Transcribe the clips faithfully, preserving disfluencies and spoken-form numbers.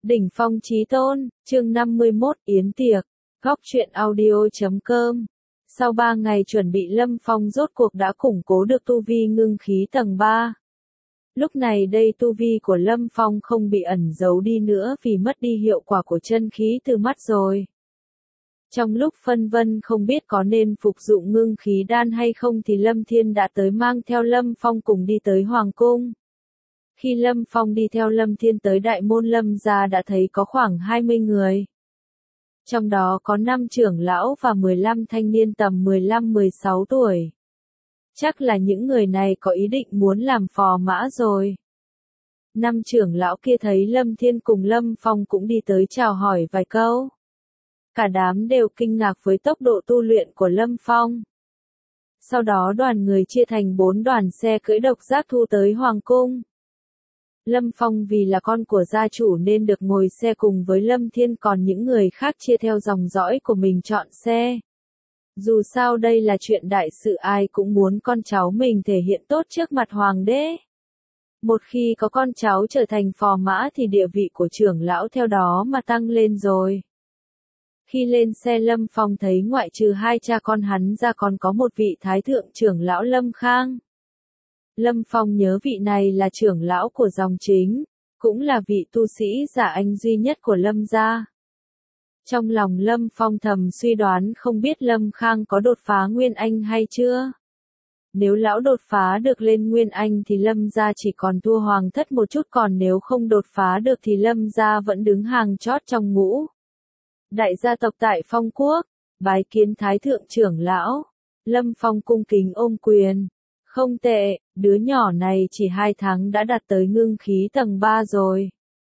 Đỉnh phong chí tôn, chương năm mươi mốt, Yến tiệc, góc truyện audio chấm com. Sau ba ngày chuẩn bị Lâm Phong rốt cuộc đã củng cố được tu vi ngưng khí tầng ba. Lúc này đây tu vi của Lâm Phong không bị ẩn giấu đi nữa vì mất đi hiệu quả của chân khí từ mắt rồi. Trong lúc phân vân không biết có nên phục dụng ngưng khí đan hay không thì Lâm Thiên đã tới mang theo Lâm Phong cùng đi tới Hoàng Cung. Khi Lâm Phong đi theo Lâm Thiên tới đại môn Lâm gia đã thấy có khoảng hai mươi người. Trong đó có năm trưởng lão và mười lăm thanh niên tầm mười lăm mười sáu tuổi. Chắc là những người này có ý định muốn làm phò mã rồi. Năm trưởng lão kia thấy Lâm Thiên cùng Lâm Phong cũng đi tới chào hỏi vài câu. Cả đám đều kinh ngạc với tốc độ tu luyện của Lâm Phong. Sau đó đoàn người chia thành bốn đoàn xe cưỡi độc giác thu tới Hoàng Cung. Lâm Phong vì là con của gia chủ nên được ngồi xe cùng với Lâm Thiên, còn những người khác chia theo dòng dõi của mình chọn xe. Dù sao đây là chuyện đại sự, ai cũng muốn con cháu mình thể hiện tốt trước mặt hoàng đế. Một khi có con cháu trở thành phò mã thì địa vị của trưởng lão theo đó mà tăng lên rồi. Khi lên xe Lâm Phong thấy ngoại trừ hai cha con hắn ra còn có một vị thái thượng trưởng lão Lâm Khang. Lâm Phong nhớ vị này là trưởng lão của dòng chính, cũng là vị tu sĩ giả anh duy nhất của Lâm gia. Trong lòng Lâm Phong thầm suy đoán không biết Lâm Khang có đột phá Nguyên Anh hay chưa. Nếu lão đột phá được lên Nguyên Anh thì Lâm gia chỉ còn thua Hoàng thất một chút, còn nếu không đột phá được thì Lâm gia vẫn đứng hàng chót trong ngũ đại gia tộc tại Phong Quốc. Bái kiến thái thượng trưởng lão. Lâm Phong cung kính ôm quyền. Không tệ, đứa nhỏ này chỉ hai tháng đã đạt tới ngưng khí tầng ba rồi.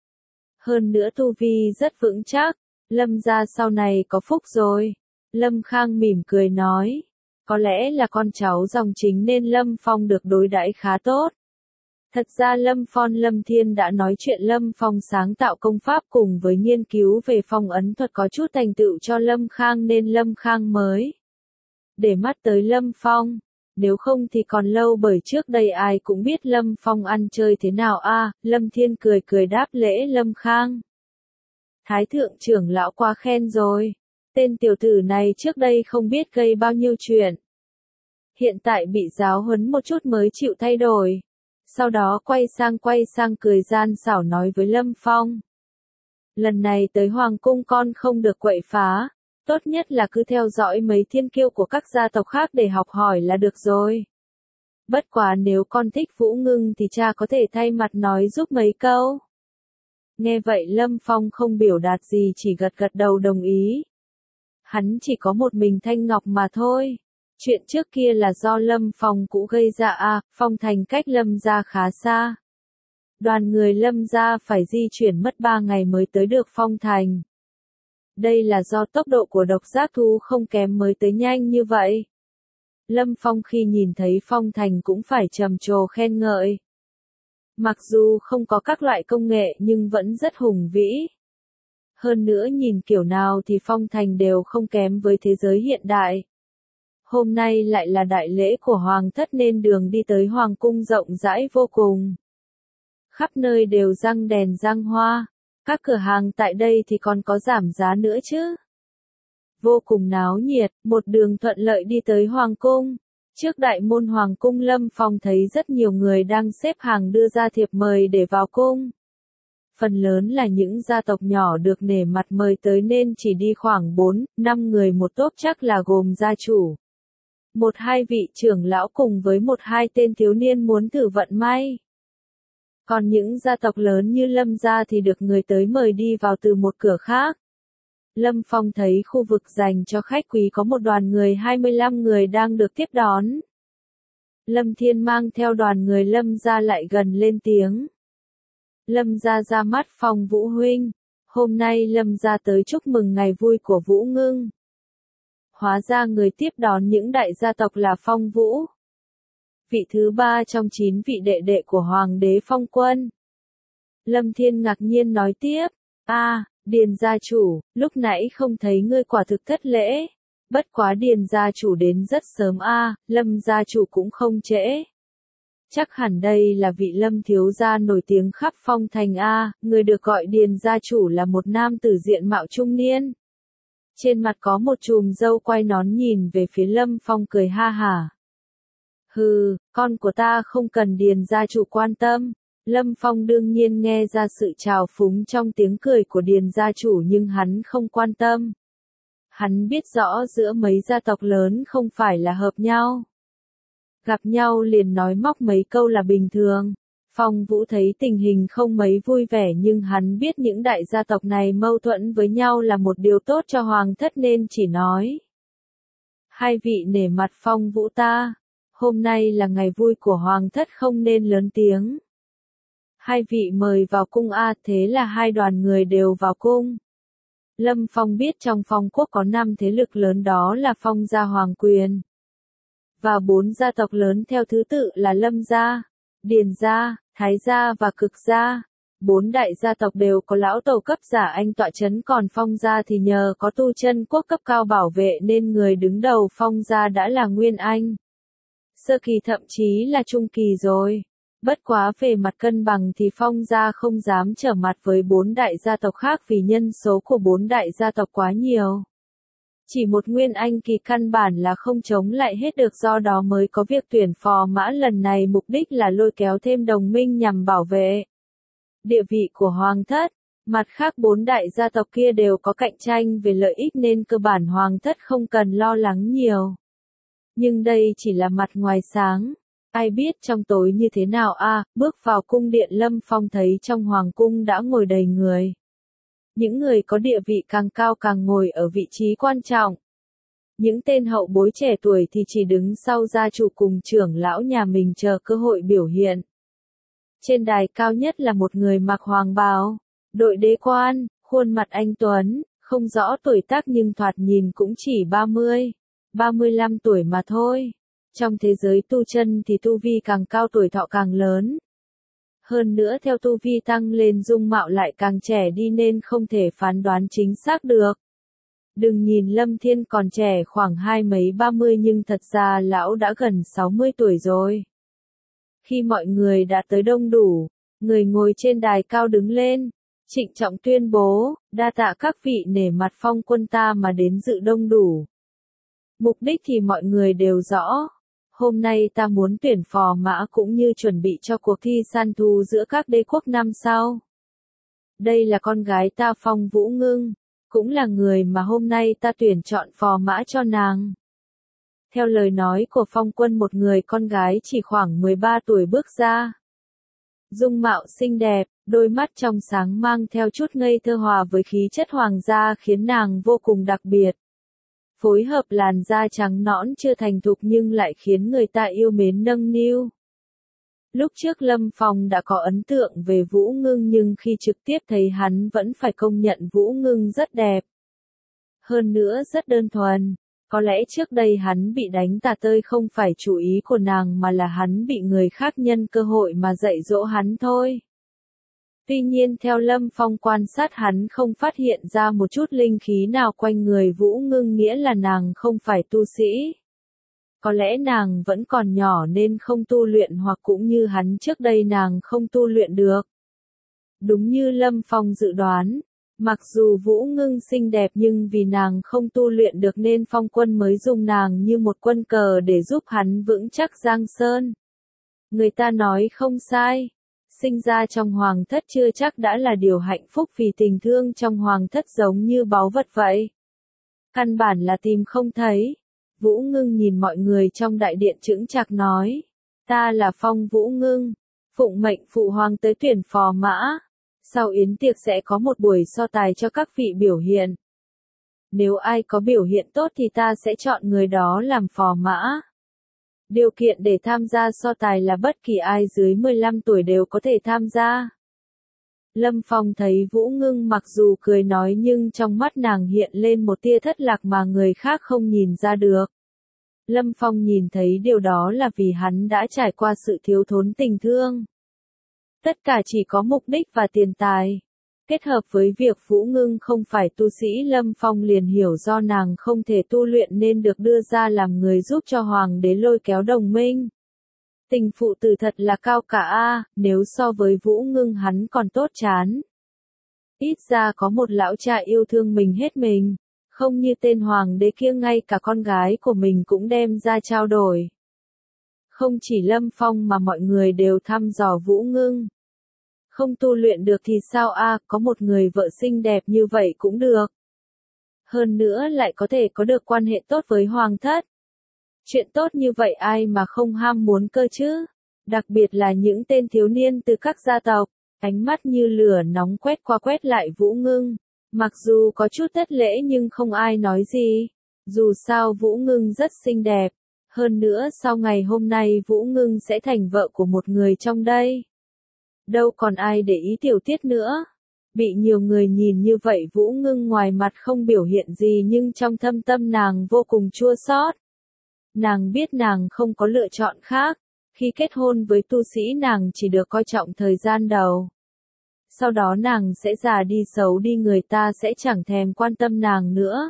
Hơn nữa tu vi rất vững chắc, Lâm gia sau này có phúc rồi. Lâm Khang mỉm cười nói, có lẽ là con cháu dòng chính nên Lâm Phong được đối đãi khá tốt. Thật ra Lâm Phong Lâm Thiên đã nói chuyện Lâm Phong sáng tạo công pháp cùng với nghiên cứu về phong ấn thuật có chút thành tựu cho Lâm Khang nên Lâm Khang mới để mắt tới Lâm Phong. Nếu không thì còn lâu, bởi trước đây ai cũng biết Lâm Phong ăn chơi thế nào a. À, Lâm Thiên cười cười đáp lễ Lâm Khang. Thái thượng trưởng lão quá khen rồi. Tên tiểu tử này trước đây không biết gây bao nhiêu chuyện. Hiện tại bị giáo huấn một chút mới chịu thay đổi. Sau đó quay sang quay sang cười gian xảo nói với Lâm Phong. Lần này tới Hoàng Cung con không được quậy phá. Tốt nhất là cứ theo dõi mấy thiên kiêu của các gia tộc khác để học hỏi là được rồi. Bất quá nếu con thích Vũ Ngưng thì cha có thể thay mặt nói giúp mấy câu. Nghe vậy Lâm Phong không biểu đạt gì, chỉ gật gật đầu đồng ý. Hắn chỉ có một mình Thanh Ngọc mà thôi. Chuyện trước kia là do Lâm Phong cũ gây ra à, Phong Thành cách Lâm gia khá xa. Đoàn người Lâm gia phải di chuyển mất ba ngày mới tới được Phong Thành. Đây là do tốc độ của độc giác thú không kém mới tới nhanh như vậy. Lâm Phong khi nhìn thấy Phong Thành cũng phải trầm trồ khen ngợi. Mặc dù không có các loại công nghệ nhưng vẫn rất hùng vĩ. Hơn nữa nhìn kiểu nào thì Phong Thành đều không kém với thế giới hiện đại. Hôm nay lại là đại lễ của Hoàng thất nên đường đi tới Hoàng Cung rộng rãi vô cùng. Khắp nơi đều răng đèn răng hoa. Các cửa hàng tại đây thì còn có giảm giá nữa chứ. Vô cùng náo nhiệt, một đường thuận lợi đi tới Hoàng Cung. Trước đại môn Hoàng Cung Lâm Phong thấy rất nhiều người đang xếp hàng đưa ra thiệp mời để vào cung. Phần lớn là những gia tộc nhỏ được nể mặt mời tới nên chỉ đi khoảng bốn, năm người một tốp, chắc là gồm gia chủ. Một hai vị trưởng lão cùng với một hai tên thiếu niên muốn thử vận may. Còn những gia tộc lớn như Lâm gia thì được người tới mời đi vào từ một cửa khác. Lâm Phong thấy khu vực dành cho khách quý có một đoàn người hai mươi lăm người đang được tiếp đón. Lâm Thiên mang theo đoàn người Lâm gia lại gần lên tiếng. Lâm gia ra mắt Phong Vũ huynh. Hôm nay Lâm gia tới chúc mừng ngày vui của Vũ Ngưng. Hóa ra người tiếp đón những đại gia tộc là Phong Vũ. Vị thứ ba trong chín vị đệ đệ của Hoàng đế Phong Quân. Lâm Thiên ngạc nhiên nói tiếp, a à, Điền gia chủ, lúc nãy không thấy ngươi quả thực thất lễ. Bất quá Điền gia chủ đến rất sớm a, à, Lâm gia chủ cũng không trễ. Chắc hẳn đây là vị Lâm thiếu gia nổi tiếng khắp Phong thành a, người được gọi Điền gia chủ là một nam tử diện mạo trung niên. Trên mặt có một chùm râu quai nón nhìn về phía Lâm Phong cười ha hả. Hừ, con của ta không cần Điền gia chủ quan tâm. Lâm Phong đương nhiên nghe ra sự trào phúng trong tiếng cười của Điền gia chủ nhưng hắn không quan tâm. Hắn biết rõ giữa mấy gia tộc lớn không phải là hợp nhau. Gặp nhau liền nói móc mấy câu là bình thường. Phong Vũ thấy tình hình không mấy vui vẻ nhưng hắn biết những đại gia tộc này mâu thuẫn với nhau là một điều tốt cho hoàng thất nên chỉ nói. Hai vị nể mặt Phong Vũ ta, hôm nay là ngày vui của hoàng thất không nên lớn tiếng. Hai vị mời vào cung a, thế là hai đoàn người đều vào cung. Lâm Phong biết trong Phong quốc có năm thế lực lớn, đó là Phong gia, Hoàng quyền và bốn gia tộc lớn theo thứ tự là Lâm gia, Điền gia, Thái gia và Cực gia. Bốn đại gia tộc đều có lão tổ cấp giả anh tọa chấn, còn Phong gia thì nhờ có tu chân quốc cấp cao bảo vệ nên người đứng đầu Phong gia đã là Nguyên Anh. Sơ kỳ thậm chí là trung kỳ rồi. Bất quá về mặt cân bằng thì Phong gia không dám trở mặt với bốn đại gia tộc khác vì nhân số của bốn đại gia tộc quá nhiều. Chỉ một Nguyên Anh kỳ căn bản là không chống lại hết được, do đó mới có việc tuyển phò mã lần này, mục đích là lôi kéo thêm đồng minh nhằm bảo vệ địa vị của hoàng thất. Mặt khác bốn đại gia tộc kia đều có cạnh tranh về lợi ích nên cơ bản hoàng thất không cần lo lắng nhiều. Nhưng đây chỉ là mặt ngoài sáng. Ai biết trong tối như thế nào a, à, bước vào cung điện Lâm Phong thấy trong hoàng cung đã ngồi đầy người. Những người có địa vị càng cao càng ngồi ở vị trí quan trọng. Những tên hậu bối trẻ tuổi thì chỉ đứng sau gia chủ cùng trưởng lão nhà mình chờ cơ hội biểu hiện. Trên đài cao nhất là một người mặc hoàng bào, đội đế quan, khuôn mặt anh tuấn, không rõ tuổi tác nhưng thoạt nhìn cũng chỉ ba mươi, ba mươi lăm tuổi mà thôi. Trong thế giới tu chân thì tu vi càng cao tuổi thọ càng lớn. Hơn nữa theo tu vi tăng lên dung mạo lại càng trẻ đi nên không thể phán đoán chính xác được. Đừng nhìn Lâm Thiên còn trẻ khoảng hai mấy ba mươi nhưng thật ra lão đã gần sáu mươi tuổi rồi. Khi mọi người đã tới đông đủ, người ngồi trên đài cao đứng lên, trịnh trọng tuyên bố, đa tạ các vị nể mặt Phong quân ta mà đến dự đông đủ. Mục đích thì mọi người đều rõ. Hôm nay ta muốn tuyển phò mã cũng như chuẩn bị cho cuộc thi săn thú giữa các đế quốc năm sau. Đây là con gái ta Phong Vũ Ngưng, cũng là người mà hôm nay ta tuyển chọn phò mã cho nàng. Theo lời nói của Phong Quân, một người con gái chỉ khoảng mười ba tuổi bước ra. Dung mạo xinh đẹp, đôi mắt trong sáng mang theo chút ngây thơ hòa với khí chất hoàng gia khiến nàng vô cùng đặc biệt. Phối hợp làn da trắng nõn chưa thành thục nhưng lại khiến người ta yêu mến nâng niu. Lúc trước Lâm Phong đã có ấn tượng về Vũ Ngưng nhưng khi trực tiếp thấy hắn vẫn phải công nhận Vũ Ngưng rất đẹp. Hơn nữa rất đơn thuần. Có lẽ trước đây hắn bị đánh tả tơi không phải chủ ý của nàng mà là hắn bị người khác nhân cơ hội mà dạy dỗ hắn thôi. Tuy nhiên theo Lâm Phong quan sát hắn không phát hiện ra một chút linh khí nào quanh người Vũ Ngưng, nghĩa là nàng không phải tu sĩ. Có lẽ nàng vẫn còn nhỏ nên không tu luyện, hoặc cũng như hắn trước đây nàng không tu luyện được. Đúng như Lâm Phong dự đoán, mặc dù Vũ Ngưng xinh đẹp nhưng vì nàng không tu luyện được nên Phong Quân mới dùng nàng như một quân cờ để giúp hắn vững chắc Giang Sơn. Người ta nói không sai. Sinh ra trong hoàng thất chưa chắc đã là điều hạnh phúc vì tình thương trong hoàng thất giống như báu vật vậy. Căn bản là tìm không thấy. Vũ Ngưng nhìn mọi người trong đại điện chững chạc nói. Ta là Phong Vũ Ngưng. Phụng mệnh phụ hoàng tới tuyển phò mã. Sau yến tiệc sẽ có một buổi so tài cho các vị biểu hiện. Nếu ai có biểu hiện tốt thì ta sẽ chọn người đó làm phò mã. Điều kiện để tham gia so tài là bất kỳ ai dưới mười lăm tuổi đều có thể tham gia. Lâm Phong thấy Vũ Ngưng mặc dù cười nói nhưng trong mắt nàng hiện lên một tia thất lạc mà người khác không nhìn ra được. Lâm Phong nhìn thấy điều đó là vì hắn đã trải qua sự thiếu thốn tình thương. Tất cả chỉ có mục đích và tiền tài. Kết hợp với việc Vũ Ngưng không phải tu sĩ, Lâm Phong liền hiểu do nàng không thể tu luyện nên được đưa ra làm người giúp cho hoàng đế lôi kéo đồng minh. Tình phụ tử thật là cao cả a, nếu so với Vũ Ngưng hắn còn tốt chán. Ít ra có một lão cha yêu thương mình hết mình, không như tên hoàng đế kia ngay cả con gái của mình cũng đem ra trao đổi. Không chỉ Lâm Phong mà mọi người đều thăm dò Vũ Ngưng. Không tu luyện được thì sao a, có một người vợ xinh đẹp như vậy cũng được. Hơn nữa lại có thể có được quan hệ tốt với hoàng thất. Chuyện tốt như vậy ai mà không ham muốn cơ chứ? Đặc biệt là những tên thiếu niên từ các gia tộc, ánh mắt như lửa nóng quét qua quét lại Vũ Ngưng. Mặc dù có chút thất lễ nhưng không ai nói gì. Dù sao Vũ Ngưng rất xinh đẹp. Hơn nữa sau ngày hôm nay Vũ Ngưng sẽ thành vợ của một người trong đây. Đâu còn ai để ý tiểu tiết nữa. Bị nhiều người nhìn như vậy Vũ Ngưng ngoài mặt không biểu hiện gì nhưng trong thâm tâm nàng vô cùng chua xót. Nàng biết nàng không có lựa chọn khác. Khi kết hôn với tu sĩ nàng chỉ được coi trọng thời gian đầu. Sau đó nàng sẽ già đi xấu đi, người ta sẽ chẳng thèm quan tâm nàng nữa.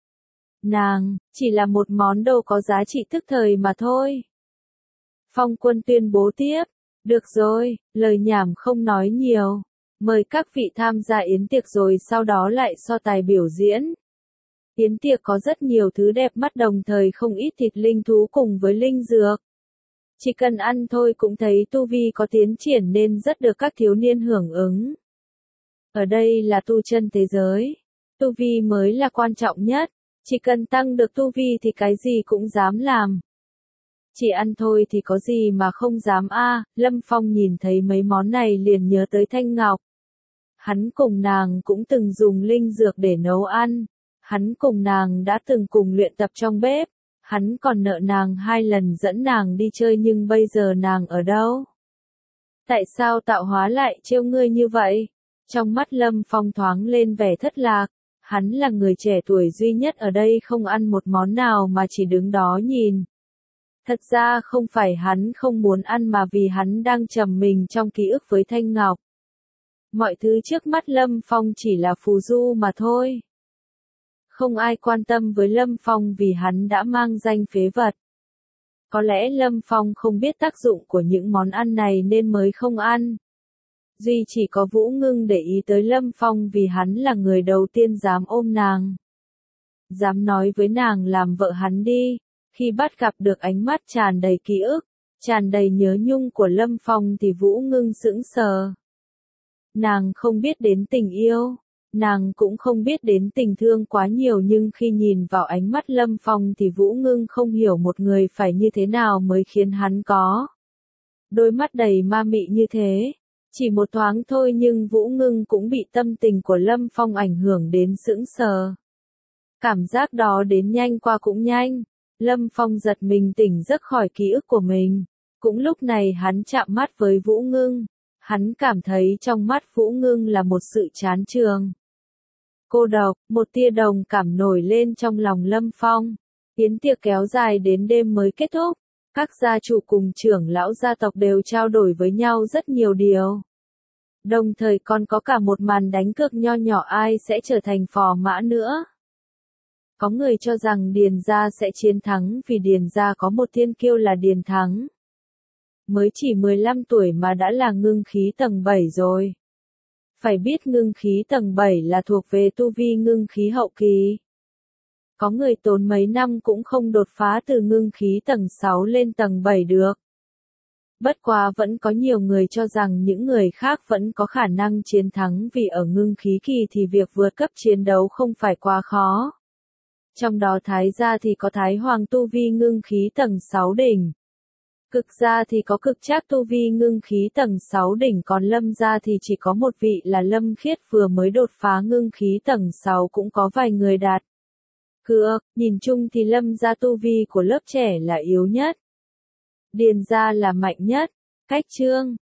Nàng, chỉ là một món đồ có giá trị tức thời mà thôi. Phong Quân tuyên bố tiếp, được rồi, lời nhảm không nói nhiều. Mời các vị tham gia yến tiệc rồi sau đó lại so tài biểu diễn. Yến tiệc có rất nhiều thứ đẹp mắt đồng thời không ít thịt linh thú cùng với linh dược. Chỉ cần ăn thôi cũng thấy tu vi có tiến triển nên rất được các thiếu niên hưởng ứng. Ở đây là tu chân thế giới. Tu vi mới là quan trọng nhất. Chỉ cần tăng được tu vi thì cái gì cũng dám làm. Chỉ ăn thôi thì có gì mà không dám a. Lâm Phong nhìn thấy mấy món này liền nhớ tới Thanh Ngọc. Hắn cùng nàng cũng từng dùng linh dược để nấu ăn. Hắn cùng nàng đã từng cùng luyện tập trong bếp. Hắn còn nợ nàng hai lần dẫn nàng đi chơi nhưng bây giờ nàng ở đâu? Tại sao tạo hóa lại trêu ngươi như vậy? Trong mắt Lâm Phong thoáng lên vẻ thất lạc. Hắn là người trẻ tuổi duy nhất ở đây không ăn một món nào mà chỉ đứng đó nhìn. Thật ra không phải hắn không muốn ăn mà vì hắn đang trầm mình trong ký ức với Thanh Ngọc. Mọi thứ trước mắt Lâm Phong chỉ là phù du mà thôi. Không ai quan tâm với Lâm Phong vì hắn đã mang danh phế vật. Có lẽ Lâm Phong không biết tác dụng của những món ăn này nên mới không ăn. Duy chỉ có Vũ Ngưng để ý tới Lâm Phong vì hắn là người đầu tiên dám ôm nàng. Dám nói với nàng làm vợ hắn đi. Khi bắt gặp được ánh mắt tràn đầy ký ức, tràn đầy nhớ nhung của Lâm Phong thì Vũ Ngưng sững sờ. Nàng không biết đến tình yêu. Nàng cũng không biết đến tình thương quá nhiều nhưng khi nhìn vào ánh mắt Lâm Phong thì Vũ Ngưng không hiểu một người phải như thế nào mới khiến hắn có đôi mắt đầy ma mị như thế. Chỉ một thoáng thôi nhưng Vũ Ngưng cũng bị tâm tình của Lâm Phong ảnh hưởng đến sững sờ. Cảm giác đó đến nhanh qua cũng nhanh. Lâm Phong giật mình tỉnh giấc khỏi ký ức của mình. Cũng lúc này hắn chạm mắt với Vũ Ngưng. Hắn cảm thấy trong mắt Vũ Ngưng là một sự chán chường. Cô độc, một tia đồng cảm nổi lên trong lòng Lâm Phong. Yến tiệc kéo dài đến đêm mới kết thúc. Các gia chủ cùng trưởng lão gia tộc đều trao đổi với nhau rất nhiều điều. Đồng thời còn có cả một màn đánh cược nho nhỏ ai sẽ trở thành phò mã nữa. Có người cho rằng Điền gia sẽ chiến thắng vì Điền gia có một thiên kiêu là Điền Thắng. Mới chỉ mười lăm tuổi mà đã là ngưng khí tầng bảy rồi. Phải biết ngưng khí tầng bảy là thuộc về tu vi ngưng khí hậu kỳ. Có người tốn mấy năm cũng không đột phá từ ngưng khí tầng sáu lên tầng bảy được. Bất quá vẫn có nhiều người cho rằng những người khác vẫn có khả năng chiến thắng vì ở ngưng khí kỳ thì việc vượt cấp chiến đấu không phải quá khó. Trong đó Thái gia thì có Thái Hoàng tu vi ngưng khí tầng sáu đỉnh. Cực gia thì có Cực Trác tu vi ngưng khí tầng sáu đỉnh, còn Lâm gia thì chỉ có một vị là Lâm Khiết vừa mới đột phá ngưng khí tầng sáu, cũng có vài người đạt cược. Nhìn chung thì Lâm gia tu vi của lớp trẻ là yếu nhất. Điền gia là mạnh nhất. Cách chương